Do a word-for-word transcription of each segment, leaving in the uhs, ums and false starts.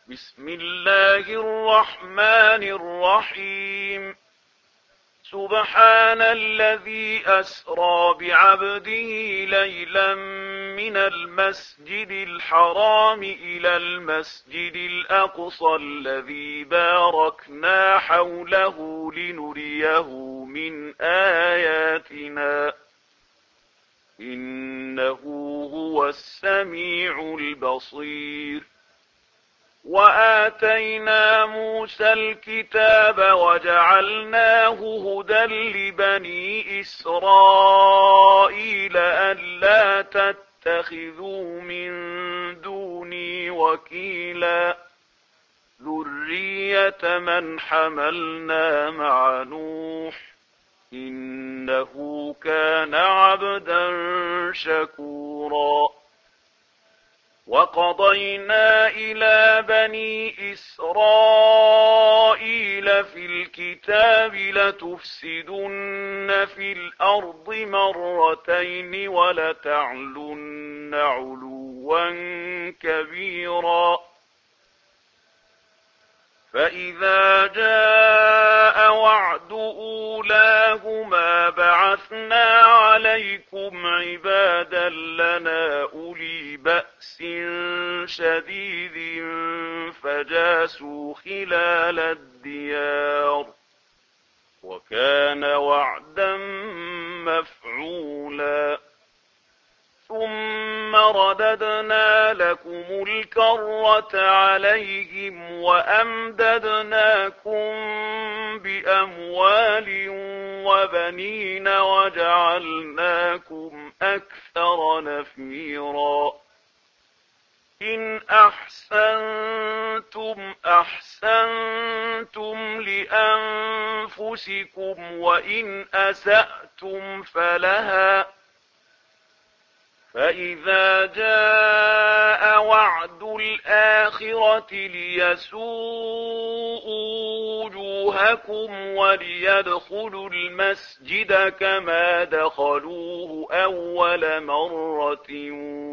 بسم الله الرحمن الرحيم. سبحان الذي أسرى بعبده ليلا من المسجد الحرام إلى المسجد الأقصى الذي باركنا حوله لنريه من آياتنا إنه هو السميع البصير. وآتينا موسى الكتاب وجعلناه هدى لبني إسرائيل ألا تتخذوا من دوني وكيلا ذرية من حملنا مع نوح إنه كان عبدا شكورا. وقضينا إلى بني إسرائيل في الكتاب لتفسدن في الأرض مرتين ولتعلن علوا كبيرا. فإذا جاء وعد أولاهما بعثنا عليكم عبادا لنا أولي بأس شديد فجاسوا خلال الديار وكان وعدا مفعولا. ثم رددنا لكم الكرة عليهم وأمددناكم بأموال وبنين وجعلناكم أكثر نفيرا. إن أحسنتم أحسنتم لأنفسكم وإن أسأتم فلها. فإذا جاء وعد الآخرة ليسوءوا وجوهكم وليدخلوا المسجد كما دخلوه أول مرة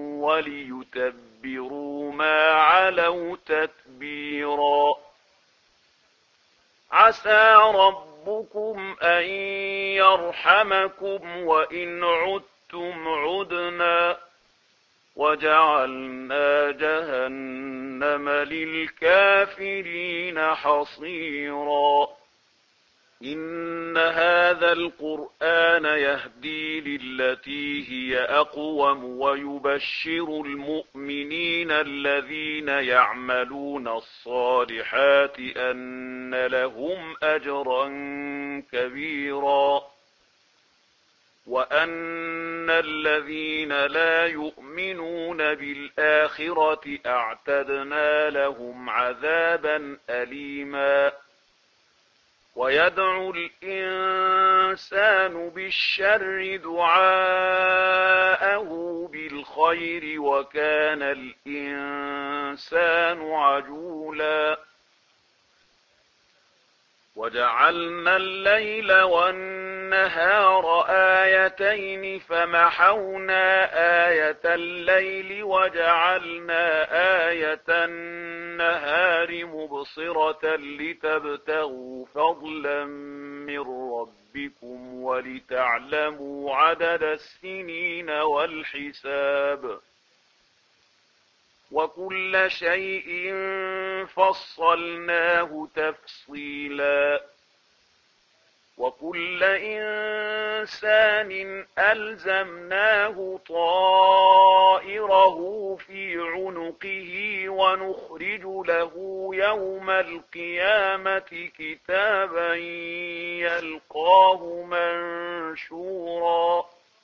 وليتبروا ما علوا تتبيرا. عسى ربكم أن يرحمكم وإن عدتم ثم عدنا وجعلنا جهنم للكافرين حصيرا. إن هذا القرآن يهدي للتي هي أقوم ويبشر المؤمنين الذين يعملون الصالحات أن لهم أجرا كبيرا وأن الذين لا يؤمنون بالآخرة أعتدنا لهم عذابا أليما. ويدعو الإنسان بالشر دعاءه بالخير وكان الإنسان عجولا. وجعلنا الليل والنهار آيتين فمحونا آية الليل وجعلنا آية النهار مبصرة لتبتغوا فضلا من ربكم ولتعلموا عدد السنين والحساب وكل شيء فصلناه تفصيلا. وكل إنسان ألزمناه طائره في عنقه ونخرج له يوم القيامة كتابا يلقاه منشورا.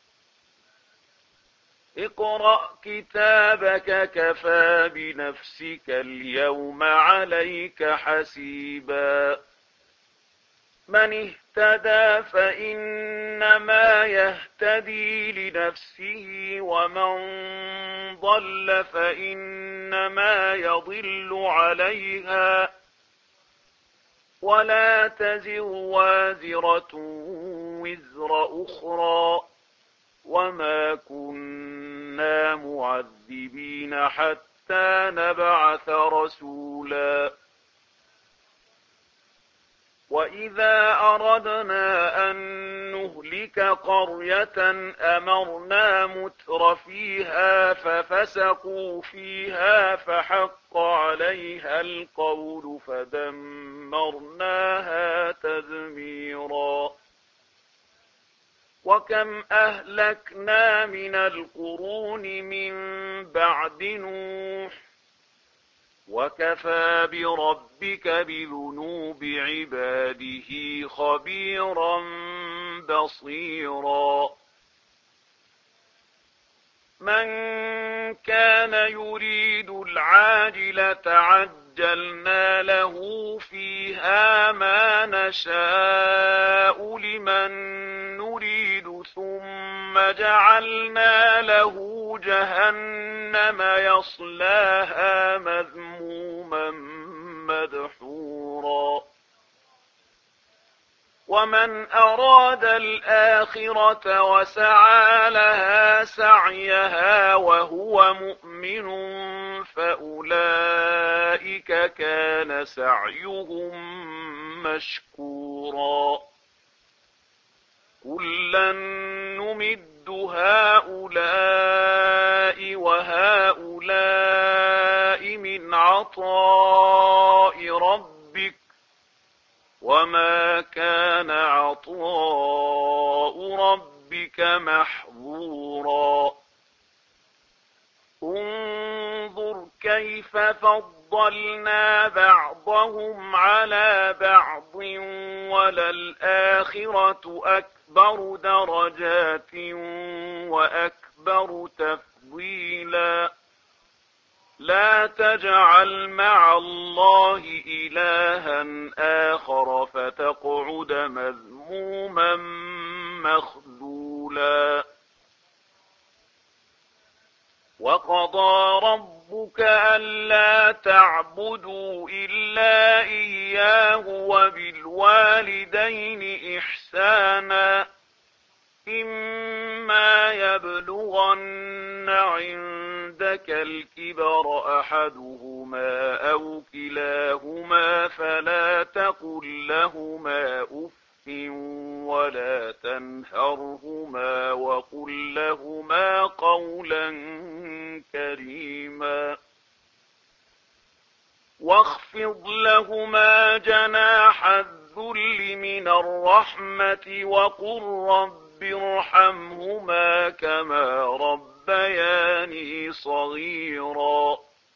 اقرأ كتابك كفى بنفسك اليوم عليك حسيبا. من اهتدى فإنما يهتدي لنفسه ومن ضل فإنما يضل عليها ولا تزر وازرة وزر أخرى وما كنا معذبين حتى حتى نبعث رسولا وإذا أردنا أن نهلك قرية أمرنا متر فيها ففسقوا فيها فحق عليها القول فدمرناها تدميرا وكم أهلكنا من القرون من بعد نوح وكفى بربك بذنوب عباده خبيرا بصيرا من كان يريد العاجلة عجلنا له فيها ما نشاء لمن نريد ثم جعلنا له جهنم يصلاها مذموما مدحورا ومن أراد الآخرة وسعى لها سعيها وهو مؤمن فأولئك كان سعيهم مشكورا كلا نمد هؤلاء وهؤلاء من عطاء ربك وما كان عطاء ربك محظورا انظر كيف فضلنا بعضهم على بعض وللآخرة أكبر درجات وأكبر تفضيلا لا تجعل مع الله إلها آخر فتقعد مذموما مخذولا وقضى ربك ألا تعبدوا إلا إياه وبالوالدين إحسانا إما يبلغن عندك الكبر أحدهما أو كلاهما فلا تقل لهما أف ولا تنهرهما وقل لهما قولا كريما واخفض لهما جناح الذل من الرحمة وقل رب ارحمهما كما ربياني صغيرا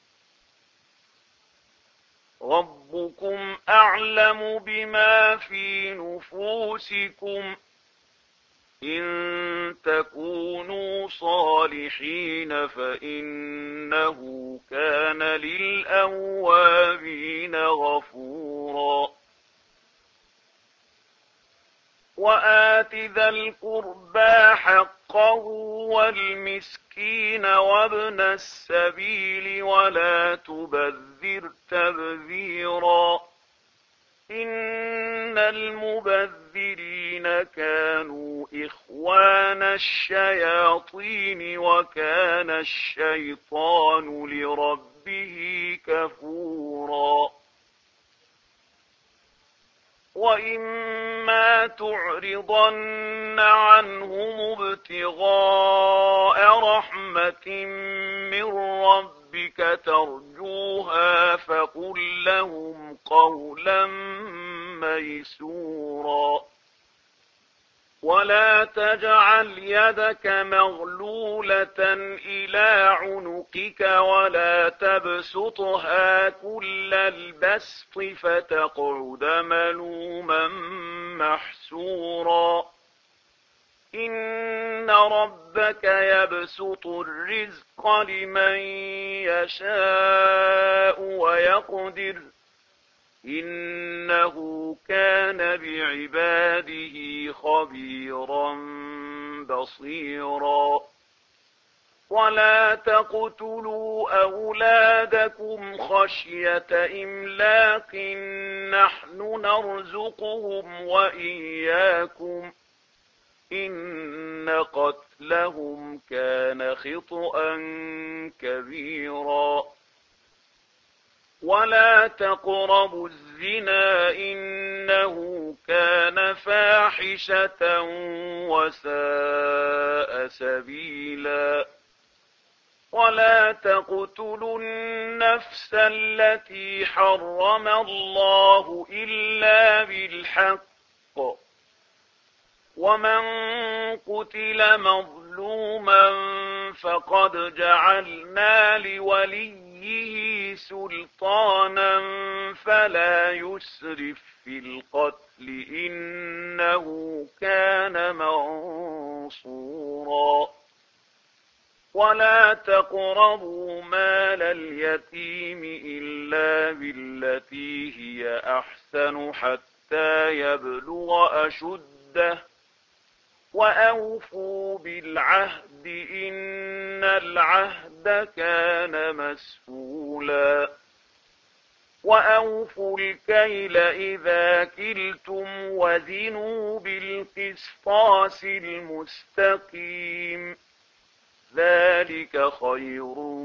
ربكم أعلم بما في نفوسكم إن تكونوا صالحين فإنه كان للأوابين غفورا وآت ذا القربى حقه والمسكين وابن السبيل ولا تبذر تبذيرا إن المبذرين كانوا إخوان الشياطين وكان الشيطان لربه كفورا وإما تعرضن عنهم ابتغاء رحمة من ربك ترجوها فقل لهم قولا ميسورا ولا تجعل يدك مغلولة إلى عنقك ولا تبسطها كل البسط فتقعد ملوما محسورا إن ربك يبسط الرزق لمن يشاء ويقدر إنه كان بعباده خبيرا بصيرا ولا تقتلوا أولادكم خشية إملاق نحن نرزقهم وإياكم إن قتلهم كان خطأ كبيرا ولا تقربوا الزنا إنه كان فاحشة وساء سبيلا ولا تقتلوا النفس التي حرم الله إلا بالحق ومن قتل مظلوما فقد جعلنا لوليه سلطانا فلا يسرف في القتل إنه كان منصورا ولا تقربوا مال اليتيم إلا بالتي هي أحسن حتى يبلغ أشده وأوفوا بالعهد إن العهد كان مسؤولا وأوفوا الكيل إذا كلتم وزنوا بالقسطاس المستقيم ذلك خير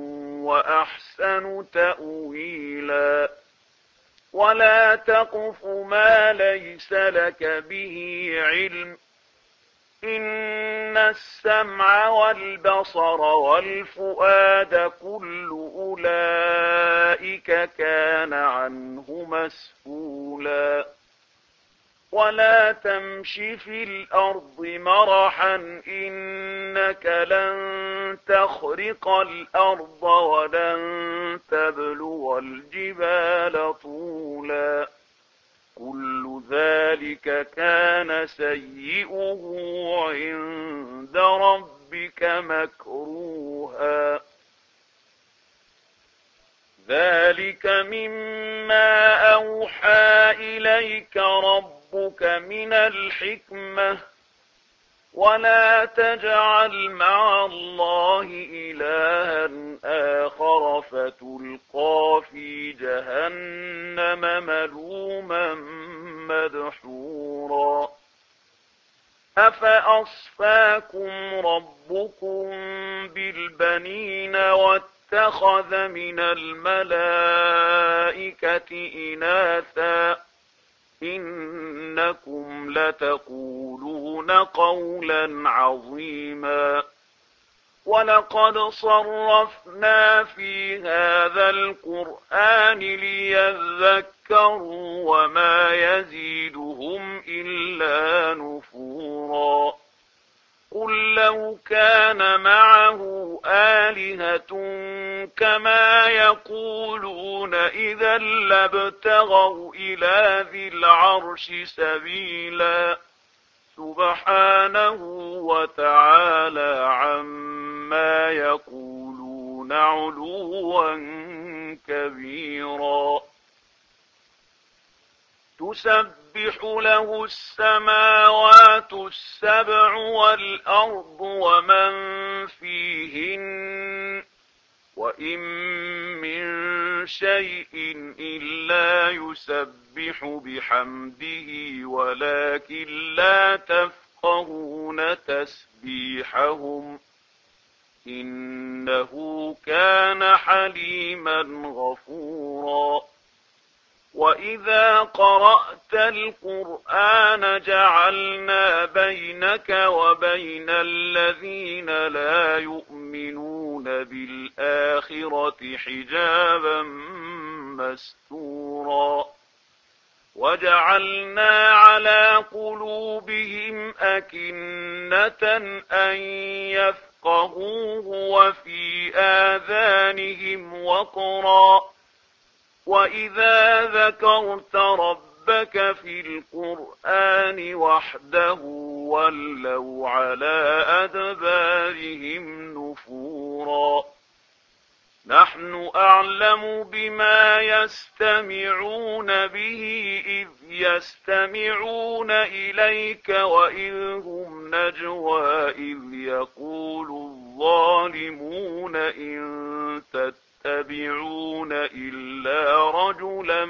وأحسن تأويلا ولا تقف ما ليس لك به علم إن السمع والبصر والفؤاد كل أولئك كان عنه مسؤولا ولا تمش في الأرض مرحا إنك لن تخرق الأرض ولن تبلغ الجبال طولا كل ذلك كان سيئه عند ربك مكروها ذلك مما أوحى إليك ربك من الحكمة ولا تجعل مع الله إلها آخر فتلقى في جهنم ملوما مدحورا أفأصفاكم ربكم بالبنين واتخذ من الملائكة إناثا إنكم لتقولون قولا عظيما ولقد صرفنا في هذا القرآن ليذكروا وما يزيدهم إلا نفورا قل لو كان معه آلهة كما يقولون إذا لابتغوا إلى ذي العرش سبيلا سبحانه وتعالى عما يقولون علوا كبيرا تسبح له السماوات السبع والأرض ومن فيهن وإن من شيء إلا يسبح بحمده ولكن لا تفقهون تسبيحهم إنه كان حليما غفورا وإذا قرأت القرآن جعلنا بينك وبين الذين لا يؤمنون بالآخرة حجابا مستورا وجعلنا على قلوبهم أكنة أن يفقهوه وفي آذانهم وقرا وإذا ذكرت ربك في القرآن وحده ولوا على أدبارهم نفورا نحن أعلم بما يستمعون به إذ يستمعون إليك وإذ هم نجوى إذ يقول الظالمون إن تتبعون إلا رجلا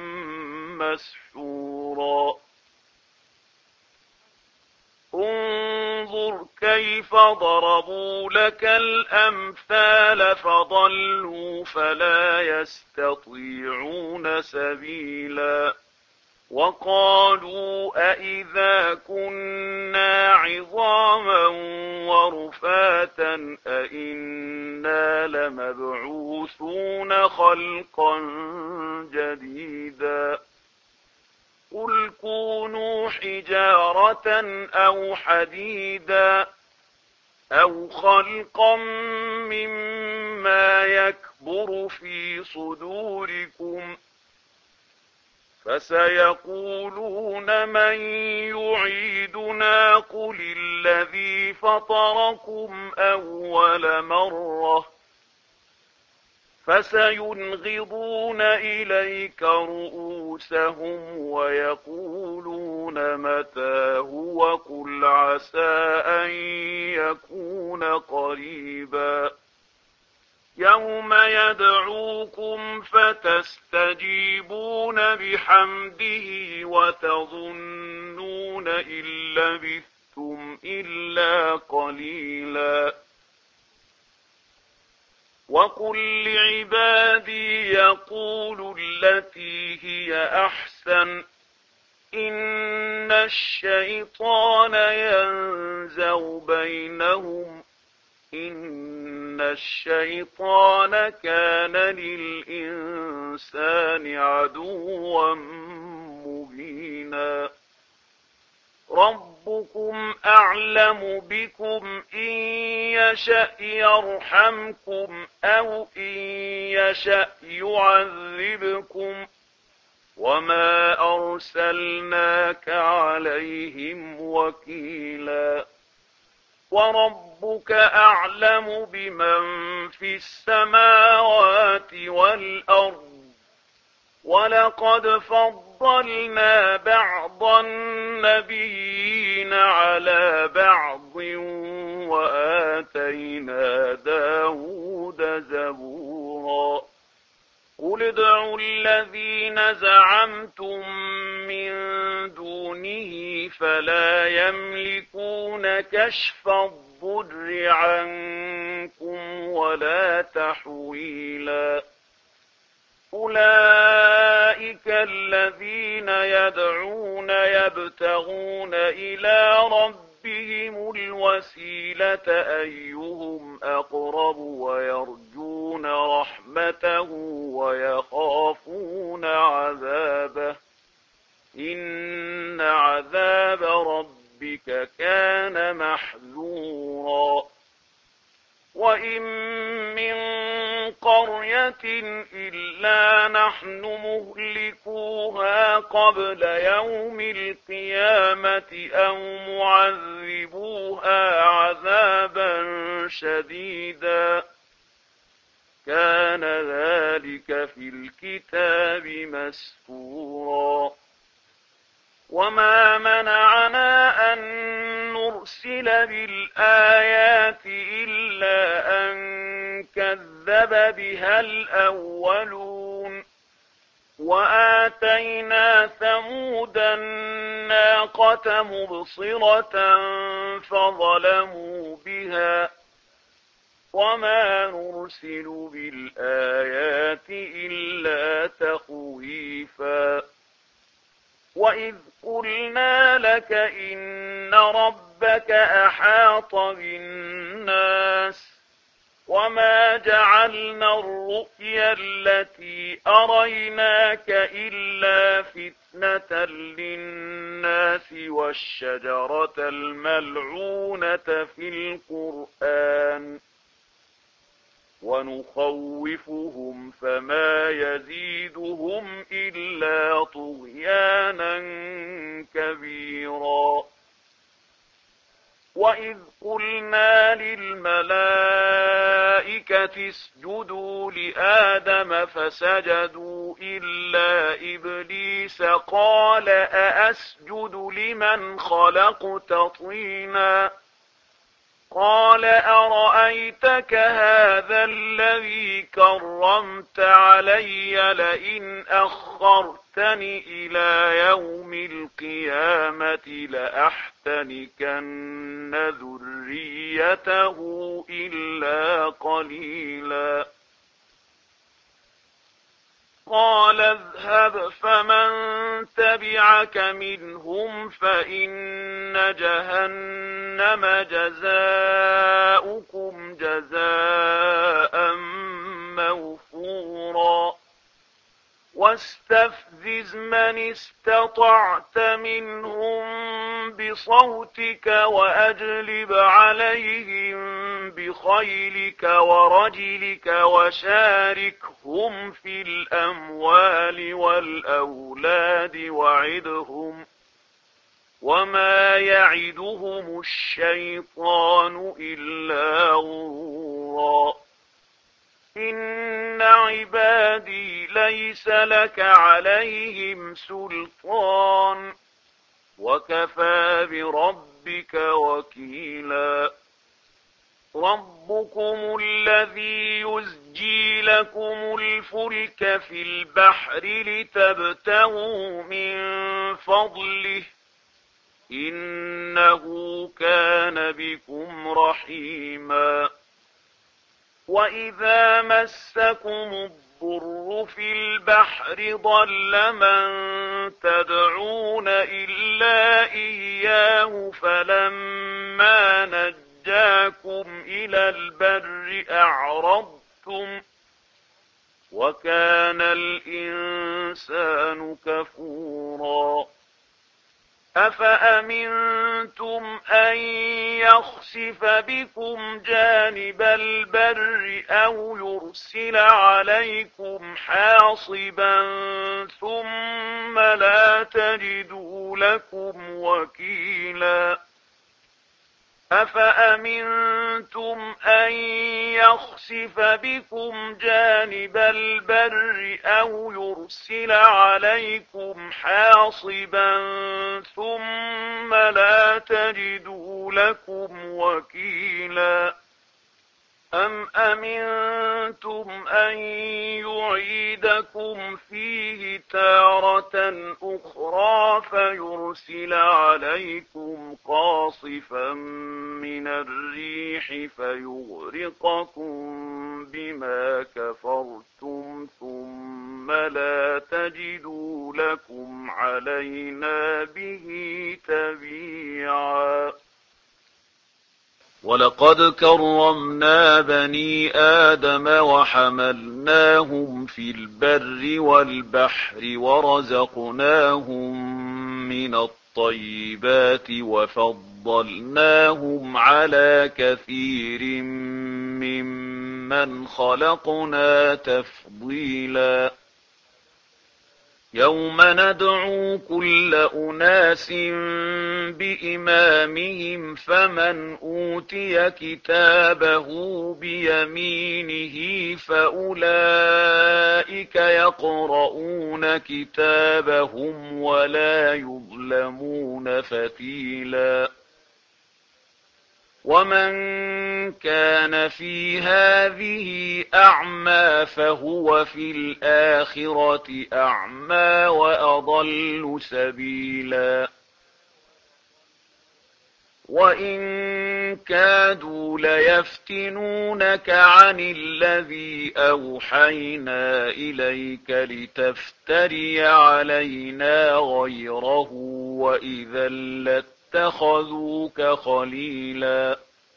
مسحورا انظر كيف كيف ضربوا لك الأمثال فضلوا فلا يستطيعون سبيلا وقالوا أإذا كنا عظاما ورفاتا أإنا لمبعوثون خلقا جديدا قل كونوا حجارة أو حديدا أو خلقا مما يكبر في صدوركم فسيقولون من يعيدنا قل الذي فطركم أول مرة فسينغضون إليك رؤوسهم ويقولون متى هو قل عسى أن يكون قريبا يوم يدعوكم فتستجيبون بحمده وتظنون إن لبثتم إلا قليلا وقل لعبادي يقولوا التي هي أحسن إن الشيطان ينزغ بينهم إن الشيطان كان للإنسان عدوا مبينا ربكم أعلم بكم إن يشأ يرحمكم أو إن يشأ يعذبكم وما أرسلناك عليهم وكيلا وربك أعلم بمن في السماوات والأرض ولقد فضلنا بعض النبيين على بعض وآتينا داود زبورا قل ادعوا الذين زعمتم من دونه فلا يملكون كشف الضر عنكم ولا تحويلا أولئك الذين يدعون يبتغون إلى ربهم الوسيلة أيهم أقرب ويرجون رحمته ويخافون عذابه إن عذاب ربك كان محذورا وإن من قرية إلا نحن مهلكوها قبل يوم القيامة أو معذبوها عذابا شديدا كان ذلك في الكتاب مسطورا وما منعنا أن نرسل بالآيات إلا أن كذب بها الأولون وآتينا ثمود الناقة مبصرة فظلموا بها وما نرسل بالآيات إلا تخويفا وإذ قلنا لك إن ربك أحاط بالناس وما جعلنا الرؤيا التي أريناك إلا فتنة للناس والشجرة الملعونة في القرآن ونخوفهم فما يزيدهم إلا طغيانا كبيرا وإذ قلنا للملائكة اسجدوا لآدم فسجدوا إلا إبليس قال أأسجد لمن خلقت طينا قال أرأيتك هذا الذي كرمت علي لئن أخرتني إلى يوم القيامة لأحتملن يفتنكن ذريته إلا قليلا. قال اذهب فمن تبعك منهم فإن جهنم جزاؤكم جزاء موفورا. واستفزز من استطعت منهم بصوتك وأجلب عليهم بخيلك ورجلك وشاركهم في الأموال والأولاد وعدهم وما يعدهم الشيطان إلا غرورا. إن عبادي ليس لك عليهم سلطان وكفى بربك وكيلا. ربكم الذي يزجي لكم الفلك في البحر لتبتغوا من فضله إنه كان بكم رحيما. وإذا مسكم الضر في البحر ضل من تدعون إلا إياه فلما نجاكم إلى البر أعرضتم وكان الإنسان كفورا. أفأمنتم أن يخسف بكم جانب البر أو يرسل عليكم حاصبا ثم لا تجدوا لكم وكيلا. أفأمنتم أن يخسف بكم جانب البر أو يرسل عليكم حاصبا ثم لا تجدوا لكم وكيلا. أم أمنتم أن يعيدكم فيه تارة أخرى فيرسل عليكم قاصفا من الريح فيغرقكم بما كفرتم ثم لا تجدوا لكم علينا به تبيعا. ولقد كرمنا بني آدم وحملناهم في البر والبحر ورزقناهم من الطيبات وفضلناهم على كثير ممن خلقنا تفضيلا. يوم ندعو كل أناس بإمامهم فمن أوتي كتابه بيمينه فأولئك يقرؤون كتابهم ولا يظلمون فتيلا. ومن كان في هذه أعمى فهو في الآخرة أعمى وأضل سبيلا. وإن كادوا ليفتنونك عن الذي أوحينا إليك لتفتري علينا غيره وإذا لاتخذوك خليلا.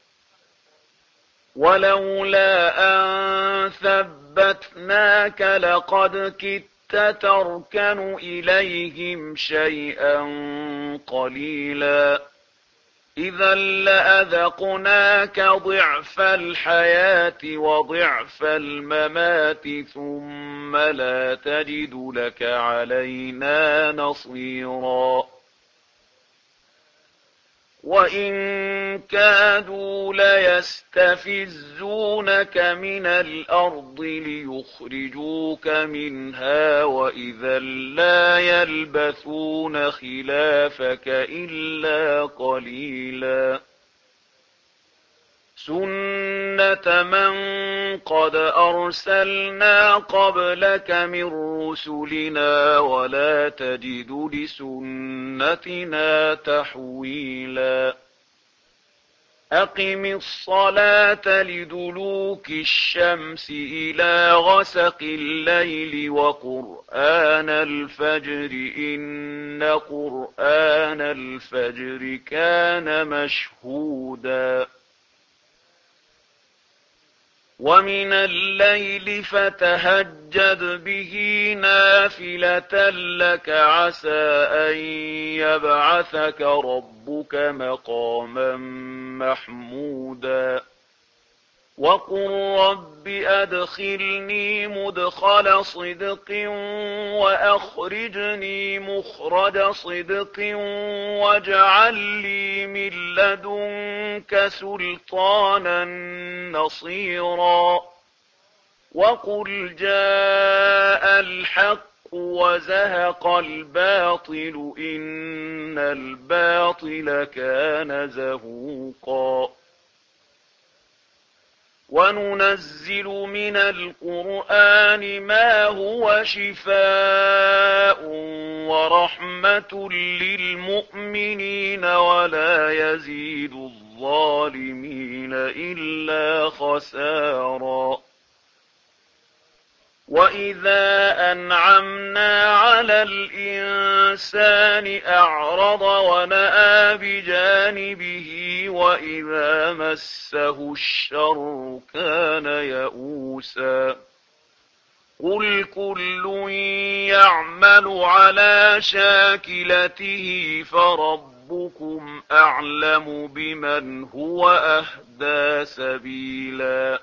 ولولا أن ثبتناك لقد كدت تركن إليهم شيئا قليلا. إذا لأذقناك ضعف الحياة وضعف الممات ثم لا تجد لك علينا نصيرا. وإن كادوا ليستفزونك من الأرض ليخرجوك منها وإذا لا يلبثون خلافك إلا قليلا. سُنَّةَ مَن قَدْ أَرْسَلْنَا قَبْلَكَ مِن رُّسُلِنَا وَلَا تَجِدُ لِسُنَّتِنَا تَحْوِيلًا أَقِمِ الصَّلَاةَ لِدُلُوكِ الشَّمْسِ إِلَىٰ غَسَقِ اللَّيْلِ وَقُرْآنَ الْفَجْرِ ۖ إِنَّ قُرْآنَ الْفَجْرِ كَانَ مَشْهُودًا وَمِنَ اللَّيْلِ فَتَهَجَّدْ بِهِ نَافِلَةً لَّكَ عَسَىٰ أَن يَبْعَثَكَ رَبُّكَ مَقَامًا مَّحْمُودًا وَقُل رَّبِّ أَدْخِلْنِي مُدْخَلَ صِدْقٍ وَأَخْرِجْنِي مُخْرَجَ صِدْقٍ وَاجْعَل لِّي مِن لَّدُنكَ سُلْطَانًا نَّصِيرًا وَقُلْ جَاءَ الْحَقُّ وَزَهَقَ الْبَاطِلُ إِنَّ الْبَاطِلَ كَانَ زَهُوقًا وَنُنَزِّلُ مِنَ الْقُرْآنِ مَا هُوَ شِفَاءٌ وَرَحْمَةٌ لِّلْمُؤْمِنِينَ وَلَا يَزِيدُ الظَّالِمِينَ إِلَّا خَسَارًا وَإِذَا أَنْعَمْنَا عَلَى الْإِنسَانِ أَعْرَضَ وَنَأَىٰ بِجَانِبِهِ وَإِذَا مَسَّهُ الشَّرُّ كَانَ يَئُوسًا قُلْ كُلٌّ يَعْمَلُ عَلَىٰ شَاكِلَتِهِ فَرَبُّكُمْ أَعْلَمُ بِمَنْ هُوَ أَهْدَىٰ سَبِيلًا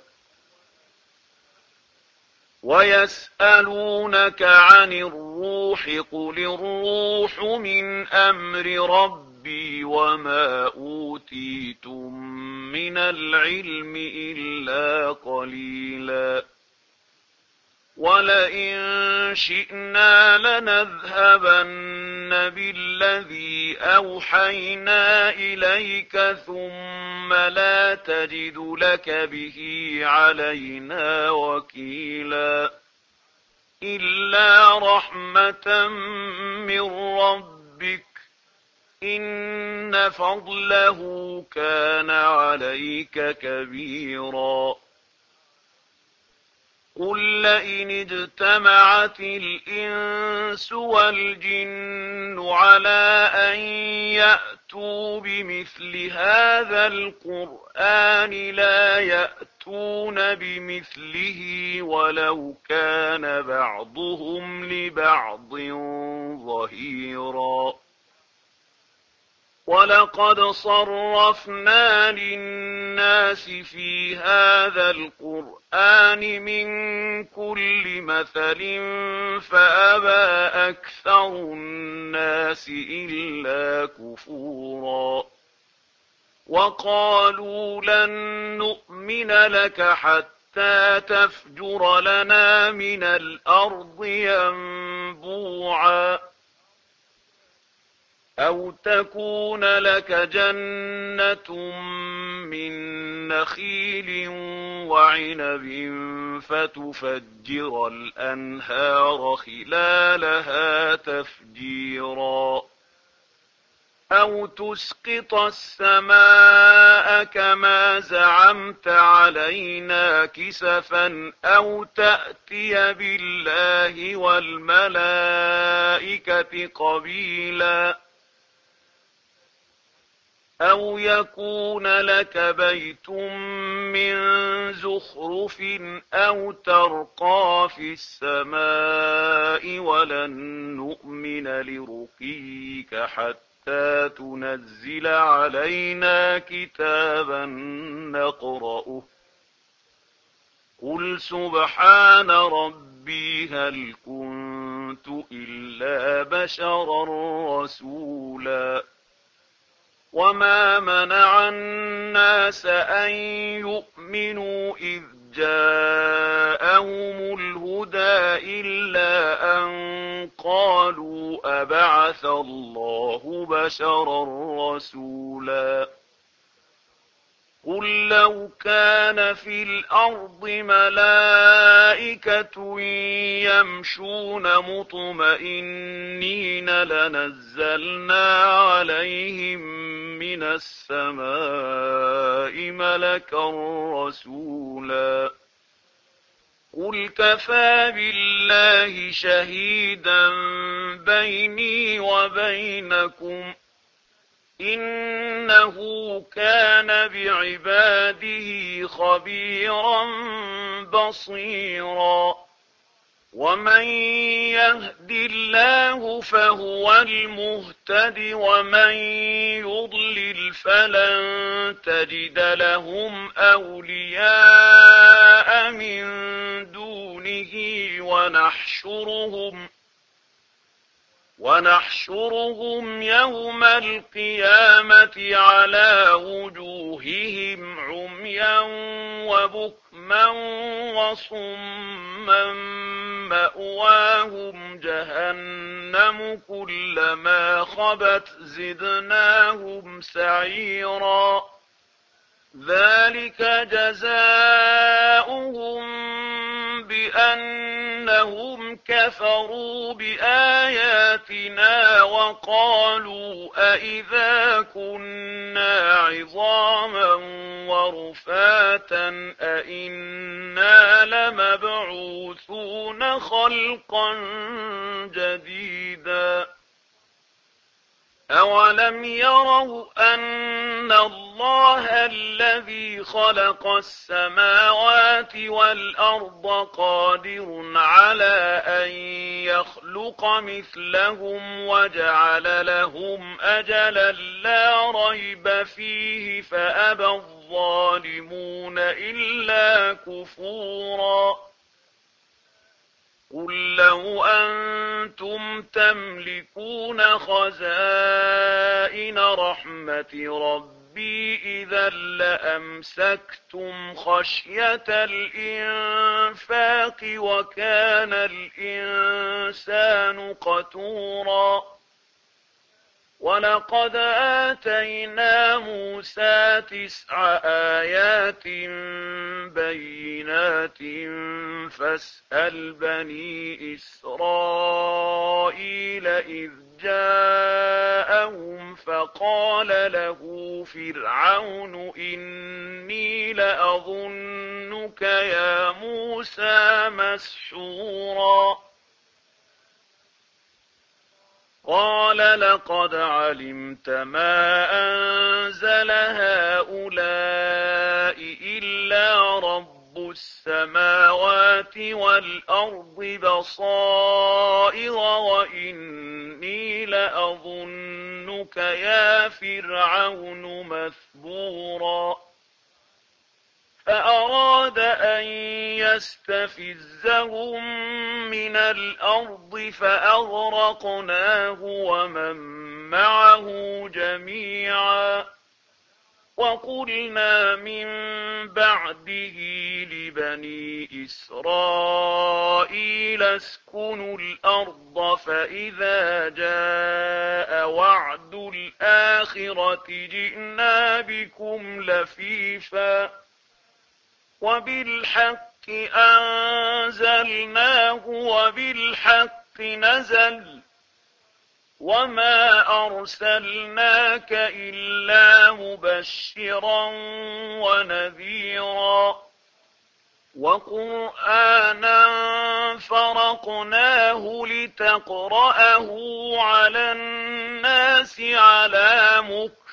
وَيَسْأَلُونَكَ عَنِ الرُّوحِ قُلِ الرُّوحُ مِنْ أَمْرِ رَبِّي وَمَا أُوتِيتُم مِّنَ الْعِلْمِ إِلَّا قَلِيلًا وَلَئِن شِئْنَا لَنَذْهَبَنَّ بِالَّذِي أَوْحَيْنَا إِلَيْكَ ثُمَّ لَا تَجِدُ لَكَ بِهِ عَلَيْنَا وَكِيلًا إِلَّا رَحْمَةً مِّن رَّبِّكَ إِنَّ فَضْلَهُ كَانَ عَلَيْكَ كَبِيرًا قُل لَّئِنِ اجْتَمَعَتِ الْإِنسُ وَالْجِنُّ عَلَىٰ أَن يَأْتُوا بِمِثْلِ هَٰذَا الْقُرْآنِ لَا يَأْتُونَ بِمِثْلِهِ وَلَوْ كَانَ بَعْضُهُمْ لِبَعْضٍ ظَهِيرًا وَلَقَدْ صَرَّفْنَا لِلنَّاسِ فِي هَٰذَا الْقُرْآنِ مِن كُلِّ مَثَلٍ فَأَبَىٰ أَكْثَرُ النَّاسِ إِلَّا كُفُورًا وَقَالُوا لَن نُّؤْمِنَ لَكَ حَتَّىٰ تَفْجُرَ لَنَا مِنَ الْأَرْضِ يَنبُوعًا أَوْ تَكُونَ لَكَ جَنَّةٌ مِّن نَّخِيلٍ وَعِنَبٍ فَتُفَجِّرَ الْأَنْهَارَ خِلَالَهَا تَفْجِيرًا أَوْ تُسْقِطَ السَّمَاءَ كَمَا زَعَمْتَ عَلَيْنَا كِسَفًا أَوْ تَأْتِيَ بِاللَّهِ وَالْمَلَائِكَةِ قَبِيلًا أَوْ يَكُونَ لَكَ بَيْتٌ مِّن زُخْرُفٍ أَوْ تَرْقَىٰ فِي السَّمَاءِ وَلَن نُّؤْمِنَ لِرُقِيِّكَ حَتَّىٰ تُنَزِّلَ عَلَيْنَا كِتَابًا نَّقْرَؤُهُ قُلْ سُبْحَانَ رَبِّي هَلْ كُنتُ إِلَّا بَشَرًا رَّسُولًا وَمَا مَنَعَ النَّاسَ أَن يُؤْمِنُوا إِذْ جَاءَهُمُ الْهُدَىٰ إِلَّا أَن قَالُوا أَبَعَثَ اللَّهُ بَشَرًا رَّسُولًا قل لو كان في الأرض ملائكة يمشون مطمئنين لنزلنا عليهم من السماء ملكا رسولا قل كفى بالله شهيدا بيني وبينكم إنه كان بعباده خبيرا بصيرا ومن يهد الله فهو المهتد ومن يضلل فلن تجد لهم أولياء من دونه ونحشرهم ونحشرهم يوم القيامة على وجوههم عميا وبكما وصما مأواهم جهنم كلما خبت زدناهم سعيرا ذلك جزاؤهم بأنهم كفروا بآياتنا وقالوا أئذا كنا عظاما ورفاتا أئنا لمبعوثون خلقا جديدا أولم يروا أن الله الذي خلق السماوات والأرض قادر على أن يخلق مثلهم وجعل لهم أجلا لا ريب فيه فأبى الظالمون إلا كفورا قل لو أنتم تملكون خزائن رحمة ربي إذا لأمسكتم خشية الإنفاق وكان الإنسان قتورا ولقد آتينا موسى تسع آيات بينات فاسأل بني إسرائيل إذ جاءهم فقال له فرعون إني لأظنك يا موسى مسحورا قال لقد علمت ما أنزل هؤلاء إلا رب السماوات والأرض بصائر وإني لأظنك يا فرعون مثبورا فأراد أن يستفزهم من الأرض فأغرقناه ومن معه جميعا وقلنا من بعده لبني إسرائيل اسكنوا الأرض فإذا جاء وعد الآخرة جئنا بكم لفيفا وبالحق أنزلناه وبالحق نزل وما أرسلناك إلا مبشرا ونذيرا وقرآنا فرقناه لتقرأه على الناس على مكث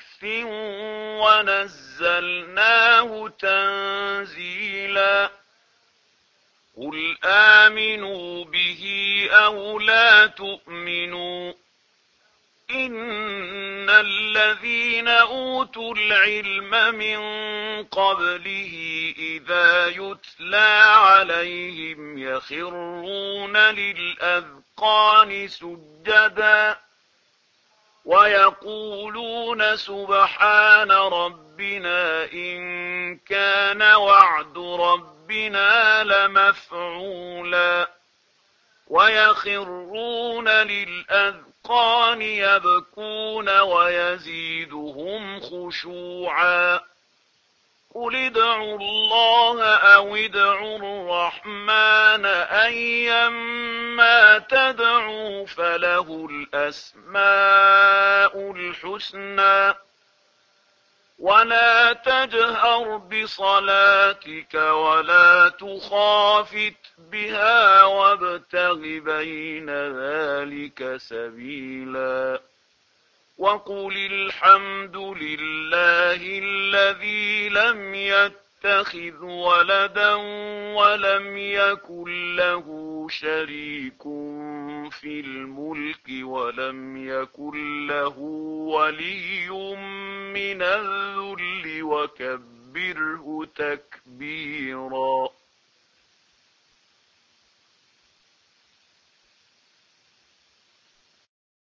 ونزلناه تنزيلا قل آمنوا به أو لا تؤمنوا إن الذين أوتوا العلم من قبله إذا يتلى عليهم يخرون للأذقان سجدا ويقولون سبحان ربنا إن كان وعد ربنا لمفعولا ويخرون للأذقان يبكون ويزيدهم خشوعا قل ادعوا الله أو ادعوا الرحمن أيما تدعوا فله الأسماء الحسنى ولا تجهر بصلاتك ولا تخافت بها وابتغ بين ذلك سبيلا وقل الحمد لله الذي لم يتخذ ولدا ولم يكن له شريك في الملك ولم يكن له ولي من الذل وكبره تكبيرا.